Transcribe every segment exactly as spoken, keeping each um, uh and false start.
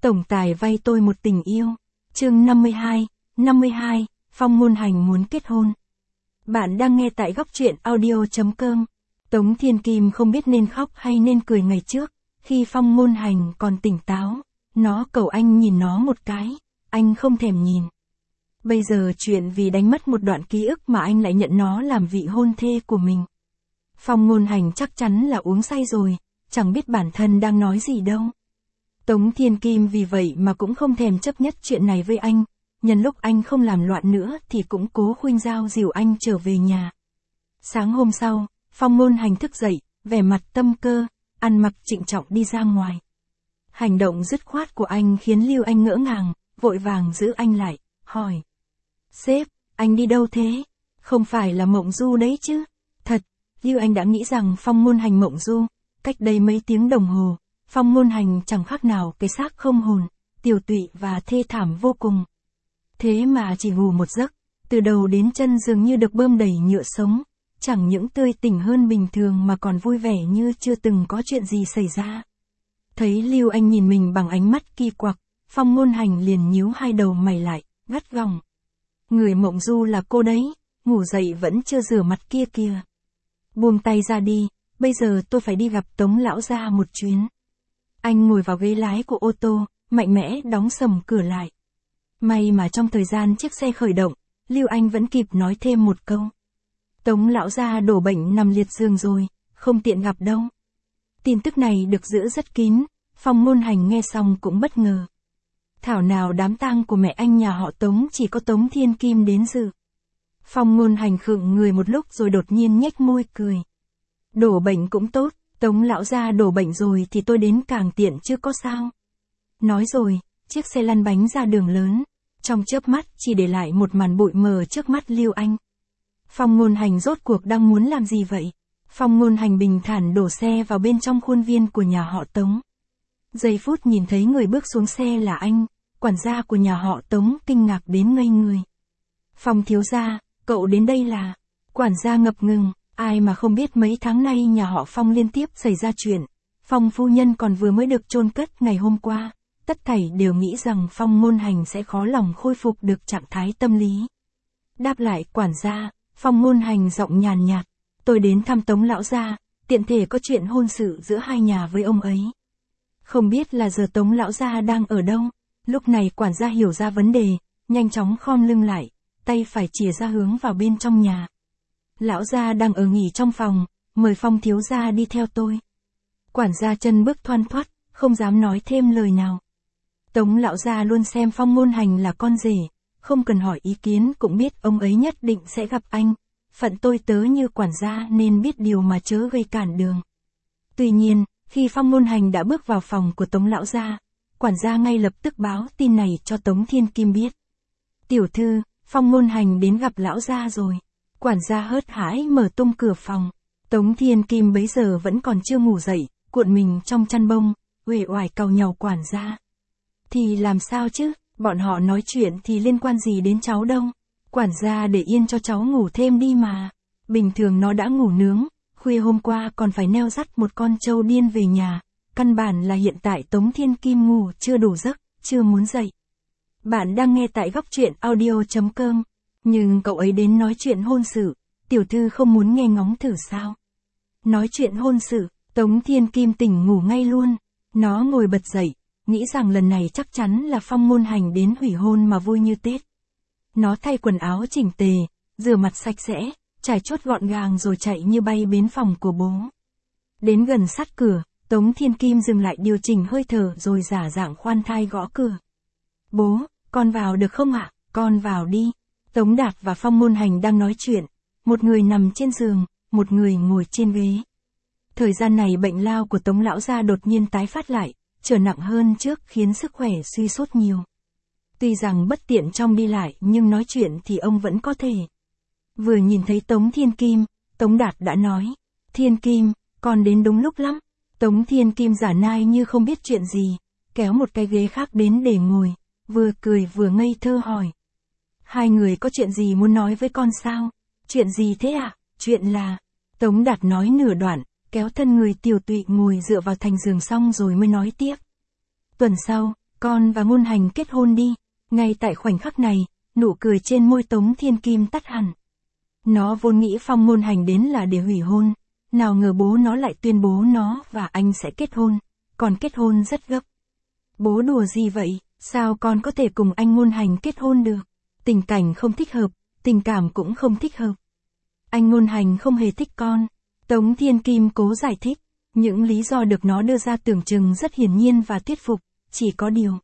Tổng tài vay tôi một tình yêu. Chương năm mươi hai, năm mươi hai, Phong Ngôn Hành muốn kết hôn. Bạn đang nghe tại góc truyện audio chấm com. Tống Thiên Kim không biết nên khóc hay nên cười ngày trước, khi Phong Ngôn Hành còn tỉnh táo, nó cầu anh nhìn nó một cái, anh không thèm nhìn. Bây giờ chuyện vì đánh mất một đoạn ký ức mà anh lại nhận nó làm vị hôn thê của mình. Phong Ngôn Hành chắc chắn là uống say rồi, chẳng biết bản thân đang nói gì đâu. Tống Thiên Kim vì vậy mà cũng không thèm chấp nhất chuyện này với anh, nhân lúc anh không làm loạn nữa thì cũng cố khuyên giao dìu anh trở về nhà. Sáng hôm sau, Phong Ngôn Hành thức dậy, vẻ mặt tâm cơ, ăn mặc trịnh trọng đi ra ngoài. Hành động dứt khoát của anh khiến Lưu Anh ngỡ ngàng, vội vàng giữ anh lại, hỏi. Sếp, anh đi đâu thế? Không phải là mộng du đấy chứ? Thật, Lưu Anh đã nghĩ rằng Phong Ngôn Hành mộng du, cách đây mấy tiếng đồng hồ. Phong Ngôn Hành chẳng khác nào cái xác không hồn, tiều tụy và thê thảm vô cùng. Thế mà chỉ ngủ một giấc, từ đầu đến chân dường như được bơm đầy nhựa sống, chẳng những tươi tỉnh hơn bình thường mà còn vui vẻ như chưa từng có chuyện gì xảy ra. Thấy Lưu Anh nhìn mình bằng ánh mắt kỳ quặc, Phong Ngôn Hành liền nhíu hai đầu mày lại, gắt gỏng. Người mộng du là cô đấy, ngủ dậy vẫn chưa rửa mặt kia kìa. Buông tay ra đi, bây giờ tôi phải đi gặp Tống lão gia một chuyến. Anh ngồi vào ghế lái của ô tô, mạnh mẽ đóng sầm cửa lại. May mà trong thời gian chiếc xe khởi động, Lưu Anh vẫn kịp nói thêm một câu. Tống lão gia đổ bệnh nằm liệt giường rồi, không tiện gặp đâu. Tin tức này được giữ rất kín, Phong Ngôn Hành nghe xong cũng bất ngờ. Thảo nào đám tang của mẹ anh nhà họ Tống chỉ có Tống Thiên Kim đến dự. Phong Ngôn Hành khựng người một lúc rồi đột nhiên nhếch môi cười. Đổ bệnh cũng tốt, Tống lão gia đổ bệnh rồi thì tôi đến càng tiện chứ có sao. Nói rồi, chiếc xe lăn bánh ra đường lớn, trong chớp mắt chỉ để lại một màn bụi mờ trước mắt Lưu Anh. Phong Ngôn Hành rốt cuộc đang muốn làm gì vậy? Phong Ngôn Hành bình thản đổ xe vào bên trong khuôn viên của nhà họ Tống. Giây phút nhìn thấy người bước xuống xe là anh, quản gia của nhà họ Tống kinh ngạc đến ngây người. Phong thiếu gia, cậu đến đây là... Quản gia ngập ngừng, ai mà không biết mấy tháng nay nhà họ Phong liên tiếp xảy ra chuyện. Phong phu nhân còn vừa mới được chôn cất ngày hôm qua, tất thảy đều nghĩ rằng Phong Ngôn Hành sẽ khó lòng khôi phục được trạng thái tâm lý. Đáp lại quản gia, Phong Ngôn Hành giọng nhàn nhạt, tôi đến thăm Tống lão gia, tiện thể có chuyện hôn sự giữa hai nhà với ông ấy. Không biết là giờ Tống lão gia đang ở đâu. Lúc này quản gia hiểu ra vấn đề, nhanh chóng khom lưng lại, tay phải chìa ra hướng vào bên trong nhà. Lão gia đang ở nghỉ trong phòng, mời Phong thiếu gia đi theo tôi. Quản gia chân bước thoăn thoắt, không dám nói thêm lời nào. Tống lão gia luôn xem Phong Ngôn Hành là con rể, không cần hỏi ý kiến cũng biết ông ấy nhất định sẽ gặp anh. Phận tôi tớ như quản gia nên biết điều mà chớ gây cản đường. Tuy nhiên, khi Phong Ngôn Hành đã bước vào phòng của Tống lão gia, quản gia ngay lập tức báo tin này cho Tống Thiên Kim biết. Tiểu thư, Phong Ngôn Hành đến gặp lão gia rồi. Quản gia hớt hải mở tung cửa phòng. Tống Thiên Kim bấy giờ vẫn còn chưa ngủ dậy, cuộn mình trong chăn bông, uể oải càu nhàu quản gia. Thì làm sao chứ, bọn họ nói chuyện thì liên quan gì đến cháu đâu. Quản gia để yên cho cháu ngủ thêm đi mà. Bình thường nó đã ngủ nướng, khuya hôm qua còn phải neo dắt một con trâu điên về nhà. Căn bản là hiện tại Tống Thiên Kim ngủ chưa đủ giấc, chưa muốn dậy. Bạn đang nghe tại góc truyện audio chấm com. Nhưng cậu ấy đến nói chuyện hôn sự, tiểu thư không muốn nghe ngóng thử sao? Nói chuyện hôn sự, Tống Thiên Kim tỉnh ngủ ngay luôn. Nó ngồi bật dậy, nghĩ rằng lần này chắc chắn là Phong Ngôn Hành đến hủy hôn mà vui như Tết. Nó thay quần áo chỉnh tề, rửa mặt sạch sẽ, trải chuốt gọn gàng rồi chạy như bay đến phòng của bố. Đến gần sát cửa, Tống Thiên Kim dừng lại điều chỉnh hơi thở rồi giả dạng khoan thai gõ cửa. Bố, con vào được không ạ? Con vào đi. Tống Đạt và Phong Ngôn Hành đang nói chuyện. Một người nằm trên giường, một người ngồi trên ghế. Thời gian này bệnh lao của Tống lão gia đột nhiên tái phát lại, trở nặng hơn trước khiến sức khỏe suy sút nhiều. Tuy rằng bất tiện trong đi lại nhưng nói chuyện thì ông vẫn có thể. Vừa nhìn thấy Tống Thiên Kim, Tống Đạt đã nói. Thiên Kim, con đến đúng lúc lắm. Tống Thiên Kim giả nai như không biết chuyện gì, kéo một cái ghế khác đến để ngồi, vừa cười vừa ngây thơ hỏi. Hai người có chuyện gì muốn nói với con sao? Chuyện gì thế ạ? À? Chuyện là... Tống Đạt nói nửa đoạn, kéo thân người tiều tụy ngồi dựa vào thành giường xong rồi mới nói tiếp. Tuần sau, con và Ngôn Hành kết hôn đi. Ngay tại khoảnh khắc này, nụ cười trên môi Tống Thiên Kim tắt hẳn. Nó vốn nghĩ Phong Ngôn Hành đến là để hủy hôn, nào ngờ bố nó lại tuyên bố nó và anh sẽ kết hôn, còn kết hôn rất gấp. Bố đùa gì vậy, sao con có thể cùng anh Ngôn Hành kết hôn được? Tình cảnh không thích hợp, tình cảm cũng không thích hợp. Anh Ngôn Hành không hề thích con. Tống Thiên Kim cố giải thích, những lý do được nó đưa ra tưởng chừng rất hiển nhiên và thuyết phục, chỉ có điều.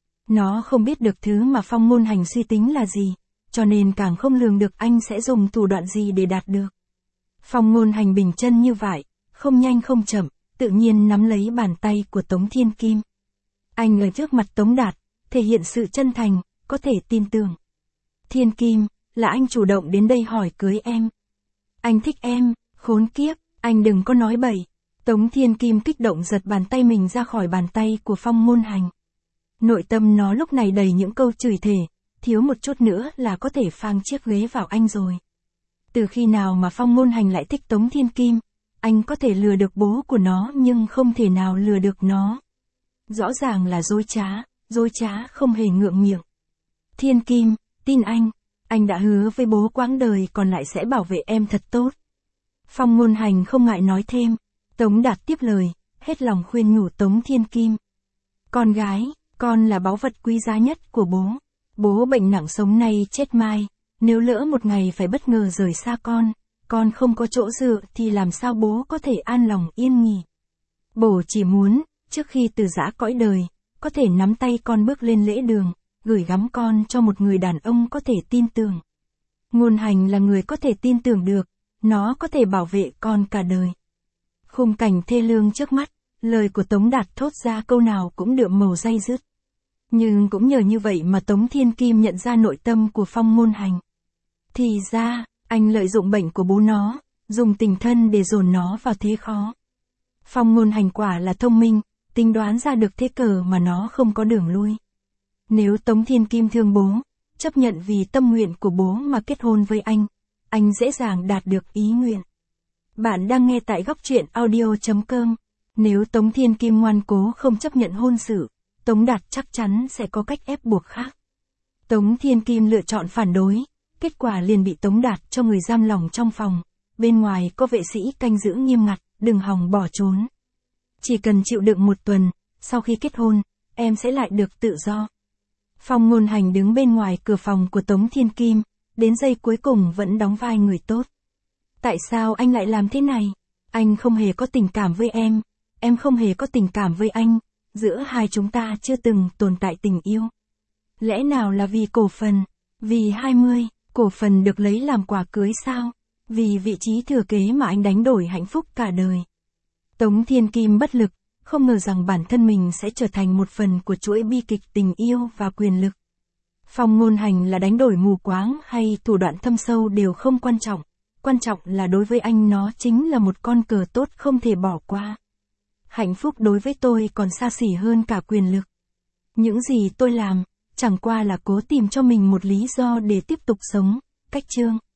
Nó không biết được thứ mà Phong Ngôn Hành suy tính là gì, cho nên càng không lường được anh sẽ dùng thủ đoạn gì để đạt được. Phong Ngôn Hành bình chân như vậy, không nhanh không chậm, tự nhiên nắm lấy bàn tay của Tống Thiên Kim. Anh ở trước mặt Tống Đạt, thể hiện sự chân thành, có thể tin tưởng. Thiên Kim, là anh chủ động đến đây hỏi cưới em. Anh thích em, khốn kiếp, anh đừng có nói bậy. Tống Thiên Kim kích động giật bàn tay mình ra khỏi bàn tay của Phong Ngôn Hành. Nội tâm nó lúc này đầy những câu chửi thề, thiếu một chút nữa là có thể phang chiếc ghế vào anh rồi. Từ khi nào mà Phong Ngôn Hành lại thích Tống Thiên Kim, anh có thể lừa được bố của nó nhưng không thể nào lừa được nó. Rõ ràng là dối trá, dối trá không hề ngượng miệng. Thiên Kim, tin anh, anh đã hứa với bố quãng đời còn lại sẽ bảo vệ em thật tốt. Phong Ngôn Hành không ngại nói thêm. Tống Đạt tiếp lời, hết lòng khuyên nhủ Tống Thiên Kim. Con gái, con là báu vật quý giá nhất của bố. Bố bệnh nặng sống nay chết mai, nếu lỡ một ngày phải bất ngờ rời xa con, con không có chỗ dựa thì làm sao bố có thể an lòng yên nghỉ. Bố chỉ muốn, trước khi từ giã cõi đời, có thể nắm tay con bước lên lễ đường, gửi gắm con cho một người đàn ông có thể tin tưởng. Ngôn Hành là người có thể tin tưởng được, nó có thể bảo vệ con cả đời. Khung cảnh thê lương trước mắt, lời của Tống Đạt thốt ra câu nào cũng đượm màu day dứt. Nhưng cũng nhờ như vậy mà Tống Thiên Kim nhận ra nội tâm của Phong Ngôn Hành. Thì ra, anh lợi dụng bệnh của bố nó, dùng tình thân để dồn nó vào thế khó. Phong Ngôn Hành quả là thông minh, tính đoán ra được thế cờ mà nó không có đường lui. Nếu Tống Thiên Kim thương bố, chấp nhận vì tâm nguyện của bố mà kết hôn với anh, anh dễ dàng đạt được ý nguyện. Bạn đang nghe tại góc truyện audio chấm com. Nếu Tống Thiên Kim ngoan cố không chấp nhận hôn sự, Tống Đạt chắc chắn sẽ có cách ép buộc khác. Tống Thiên Kim lựa chọn phản đối, kết quả liền bị Tống Đạt cho người giam lòng trong phòng, bên ngoài có vệ sĩ canh giữ nghiêm ngặt, đừng hòng bỏ trốn. Chỉ cần chịu đựng một tuần, sau khi kết hôn, em sẽ lại được tự do. Phong Ngôn Hành đứng bên ngoài cửa phòng của Tống Thiên Kim, đến giây cuối cùng vẫn đóng vai người tốt. Tại sao anh lại làm thế này? Anh không hề có tình cảm với em, em không hề có tình cảm với anh, giữa hai chúng ta chưa từng tồn tại tình yêu. Lẽ nào là vì cổ phần, vì hai mươi, cổ phần được lấy làm quà cưới sao? Vì vị trí thừa kế mà anh đánh đổi hạnh phúc cả đời. Tống Thiên Kim bất lực, không ngờ rằng bản thân mình sẽ trở thành một phần của chuỗi bi kịch tình yêu và quyền lực. Phong Ngôn Hành là đánh đổi mù quáng hay thủ đoạn thâm sâu đều không quan trọng. Quan trọng là đối với anh nó chính là một con cờ tốt không thể bỏ qua. Hạnh phúc đối với tôi còn xa xỉ hơn cả quyền lực. Những gì tôi làm, chẳng qua là cố tìm cho mình một lý do để tiếp tục sống. Cách chương